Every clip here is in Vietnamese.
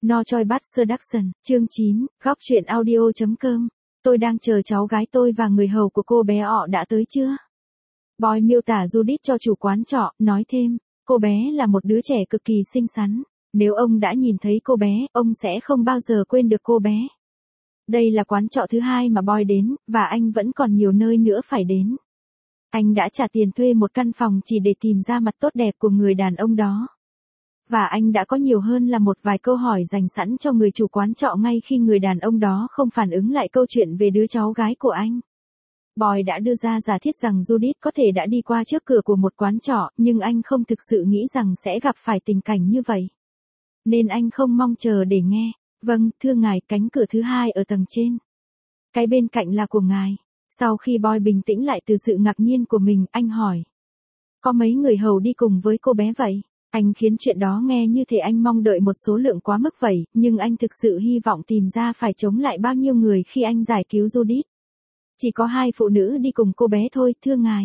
No Choi Bắt Seduction, chương 9, góc truyện audio.com. Tôi đang chờ cháu gái tôi và người hầu của cô bé họ đã tới chưa? Boy miêu tả Judith cho chủ quán trọ, nói thêm, cô bé là một đứa trẻ cực kỳ xinh xắn. Nếu ông đã nhìn thấy cô bé, ông sẽ không bao giờ quên được cô bé. Đây là quán trọ thứ hai mà Boy đến, và anh vẫn còn nhiều nơi nữa phải đến. Anh đã trả tiền thuê một căn phòng chỉ để tìm ra mặt tốt đẹp của người đàn ông đó. Và anh đã có nhiều hơn là một vài câu hỏi dành sẵn cho người chủ quán trọ ngay khi người đàn ông đó không phản ứng lại câu chuyện về đứa cháu gái của anh. Boy đã đưa ra giả thiết rằng Judith có thể đã đi qua trước cửa của một quán trọ, nhưng anh không thực sự nghĩ rằng sẽ gặp phải tình cảnh như vậy. Nên anh không mong chờ để nghe. Vâng, thưa ngài, cánh cửa thứ hai ở tầng trên. Cái bên cạnh là của ngài. Sau khi Boy bình tĩnh lại từ sự ngạc nhiên của mình, anh hỏi. Có mấy người hầu đi cùng với cô bé vậy? Anh khiến chuyện đó nghe như thể anh mong đợi một số lượng quá mức vậy, nhưng anh thực sự hy vọng tìm ra phải chống lại bao nhiêu người khi anh giải cứu Judith. Chỉ có 2 phụ nữ đi cùng cô bé thôi, thưa ngài.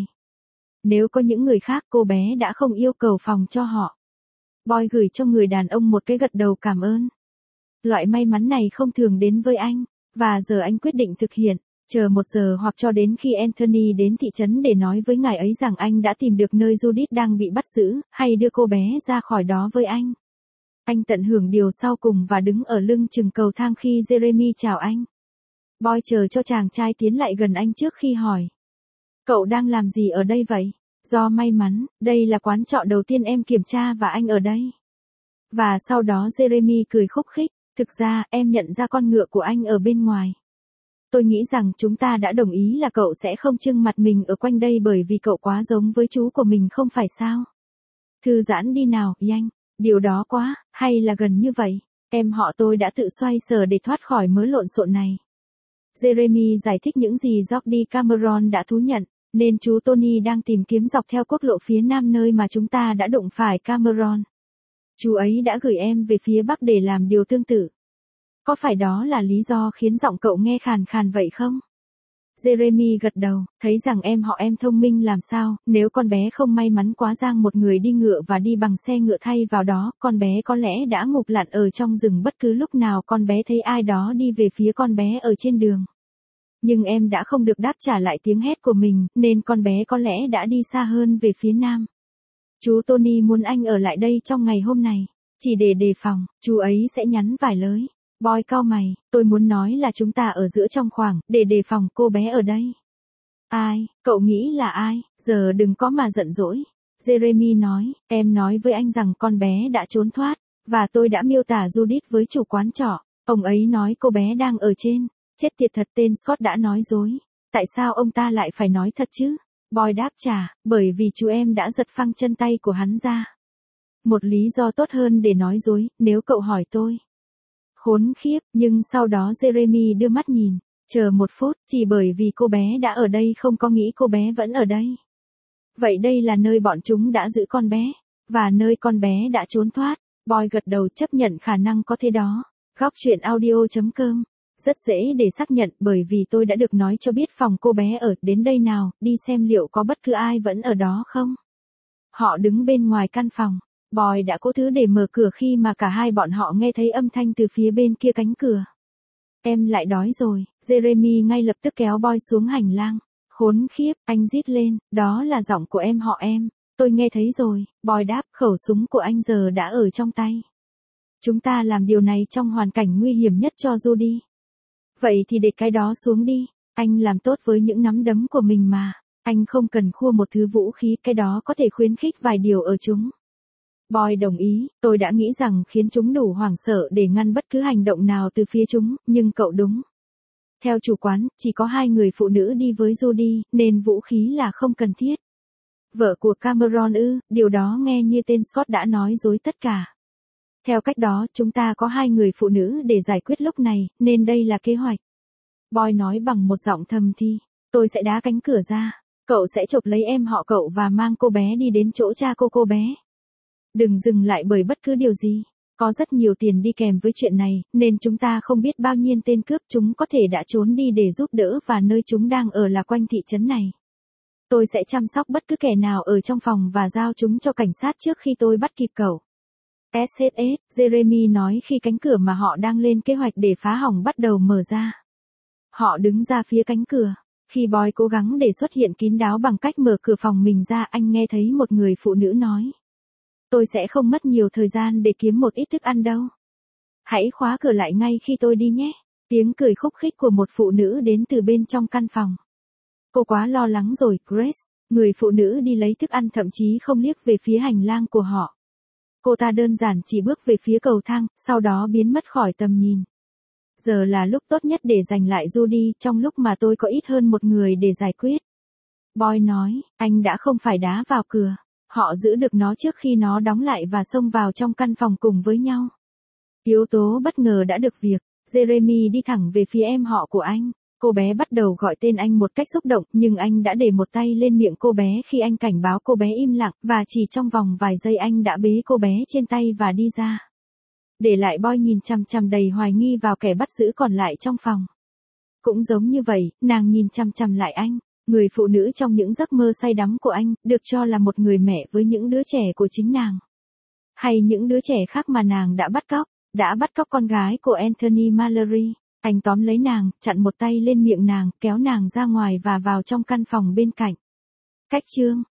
Nếu có những người khác, cô bé đã không yêu cầu phòng cho họ. Boy gửi cho người đàn ông một cái gật đầu cảm ơn. Loại may mắn này không thường đến với anh, và giờ anh quyết định thực hiện. Chờ 1 giờ hoặc cho đến khi Anthony đến thị trấn để nói với ngài ấy rằng anh đã tìm được nơi Judith đang bị bắt giữ, hay đưa cô bé ra khỏi đó với anh. Anh tận hưởng điều sau cùng và đứng ở lưng chừng cầu thang khi Jeremy chào anh. Boy chờ cho chàng trai tiến lại gần anh trước khi hỏi. Cậu đang làm gì ở đây vậy? Do may mắn, đây là quán trọ đầu tiên em kiểm tra và anh ở đây. Và sau đó Jeremy cười khúc khích, thực ra em nhận ra con ngựa của anh ở bên ngoài. Tôi nghĩ rằng chúng ta đã đồng ý là cậu sẽ không trưng mặt mình ở quanh đây bởi vì cậu quá giống với chú của mình không phải sao? Thư giãn đi nào, Yang. Điều đó quá, hay là gần như vậy. Em họ tôi đã tự xoay sở để thoát khỏi mớ lộn xộn này. Jeremy giải thích những gì Jordi Cameron đã thú nhận, nên chú Tony đang tìm kiếm dọc theo quốc lộ phía nam nơi mà chúng ta đã đụng phải Cameron. Chú ấy đã gửi em về phía bắc để làm điều tương tự. Có phải đó là lý do khiến giọng cậu nghe khàn khàn vậy không? Jeremy gật đầu, thấy rằng em họ em thông minh làm sao, nếu con bé không may mắn quá giang một người đi ngựa và đi bằng xe ngựa thay vào đó, con bé có lẽ đã ngục lặn ở trong rừng bất cứ lúc nào con bé thấy ai đó đi về phía con bé ở trên đường. Nhưng em đã không được đáp trả lại tiếng hét của mình, nên con bé có lẽ đã đi xa hơn về phía nam. Chú Tony muốn anh ở lại đây trong ngày hôm này, chỉ để đề phòng, chú ấy sẽ nhắn vài lời. Boy cau mày, tôi muốn nói là chúng ta ở giữa trong khoảng, để đề phòng cô bé ở đây. Ai, cậu nghĩ là ai, giờ đừng có mà giận dỗi. Jeremy nói, em nói với anh rằng con bé đã trốn thoát, và tôi đã miêu tả Judith với chủ quán trọ. Ông ấy nói cô bé đang ở trên, chết tiệt thật tên Scott đã nói dối. Tại sao ông ta lại phải nói thật chứ? Boy đáp trả, bởi vì chú em đã giật phăng chân tay của hắn ra. Một lý do tốt hơn để nói dối, nếu cậu hỏi tôi. Khốn khiếp, nhưng sau đó Jeremy đưa mắt nhìn, chờ 1 phút, chỉ bởi vì cô bé đã ở đây không có nghĩa cô bé vẫn ở đây. Vậy đây là nơi bọn chúng đã giữ con bé, và nơi con bé đã trốn thoát. Boy gật đầu chấp nhận khả năng có thế đó. Góc truyện audio.com. Rất dễ để xác nhận bởi vì tôi đã được nói cho biết phòng cô bé ở, đến đây nào, đi xem liệu có bất cứ ai vẫn ở đó không. Họ đứng bên ngoài căn phòng. Boy đã cố thứ để mở cửa khi mà cả hai bọn họ nghe thấy âm thanh từ phía bên kia cánh cửa. Em lại đói rồi, Jeremy ngay lập tức kéo Boy xuống hành lang. Khốn khiếp, anh rít lên, đó là giọng của em họ em, tôi nghe thấy rồi, Boy đáp, khẩu súng của anh giờ đã ở trong tay. Chúng ta làm điều này trong hoàn cảnh nguy hiểm nhất cho Judy. Vậy thì để cái đó xuống đi, anh làm tốt với những nắm đấm của mình mà, anh không cần khua một thứ vũ khí, cái đó có thể khuyến khích vài điều ở chúng. Boy đồng ý, tôi đã nghĩ rằng khiến chúng đủ hoảng sợ để ngăn bất cứ hành động nào từ phía chúng, nhưng cậu đúng. Theo chủ quán, chỉ có 2 người phụ nữ đi với Judy, nên vũ khí là không cần thiết. Vợ của Cameron điều đó nghe như tên Scott đã nói dối tất cả. Theo cách đó, chúng ta có 2 người phụ nữ để giải quyết lúc này, nên đây là kế hoạch. Boy nói bằng một giọng thầm thì, tôi sẽ đá cánh cửa ra, cậu sẽ chộp lấy em họ cậu và mang cô bé đi đến chỗ cha cô bé. Đừng dừng lại bởi bất cứ điều gì. Có rất nhiều tiền đi kèm với chuyện này, nên chúng ta không biết bao nhiêu tên cướp chúng có thể đã trốn đi để giúp đỡ và nơi chúng đang ở là quanh thị trấn này. Tôi sẽ chăm sóc bất cứ kẻ nào ở trong phòng và giao chúng cho cảnh sát trước khi tôi bắt kịp cậu. SSS, Jeremy nói khi cánh cửa mà họ đang lên kế hoạch để phá hỏng bắt đầu mở ra. Họ đứng ra phía cánh cửa. Khi Boy cố gắng để xuất hiện kín đáo bằng cách mở cửa phòng mình ra, anh nghe thấy một người phụ nữ nói. Tôi sẽ không mất nhiều thời gian để kiếm một ít thức ăn đâu. Hãy khóa cửa lại ngay khi tôi đi nhé. Tiếng cười khúc khích của một phụ nữ đến từ bên trong căn phòng. Cô quá lo lắng rồi, Grace. Người phụ nữ đi lấy thức ăn thậm chí không liếc về phía hành lang của họ. Cô ta đơn giản chỉ bước về phía cầu thang, sau đó biến mất khỏi tầm nhìn. Giờ là lúc tốt nhất để giành lại Judy, trong lúc mà tôi có ít hơn một người để giải quyết. Boy nói, anh đã không phải đá vào cửa. Họ giữ được nó trước khi nó đóng lại và xông vào trong căn phòng cùng với nhau. Yếu tố bất ngờ đã được việc. Jeremy đi thẳng về phía em họ của anh. Cô bé bắt đầu gọi tên anh một cách xúc động, nhưng anh đã để một tay lên miệng cô bé khi anh cảnh báo cô bé im lặng, và chỉ trong vòng vài giây anh đã bế cô bé trên tay và đi ra. Để lại Boy nhìn chằm chằm đầy hoài nghi vào kẻ bắt giữ còn lại trong phòng. Cũng giống như vậy, nàng nhìn chằm chằm lại anh. Người phụ nữ trong những giấc mơ say đắm của anh, được cho là một người mẹ với những đứa trẻ của chính nàng. Hay những đứa trẻ khác mà nàng đã bắt cóc con gái của Anthony Mallory. Anh tóm lấy nàng, chặn một tay lên miệng nàng, kéo nàng ra ngoài và vào trong căn phòng bên cạnh. Cách chương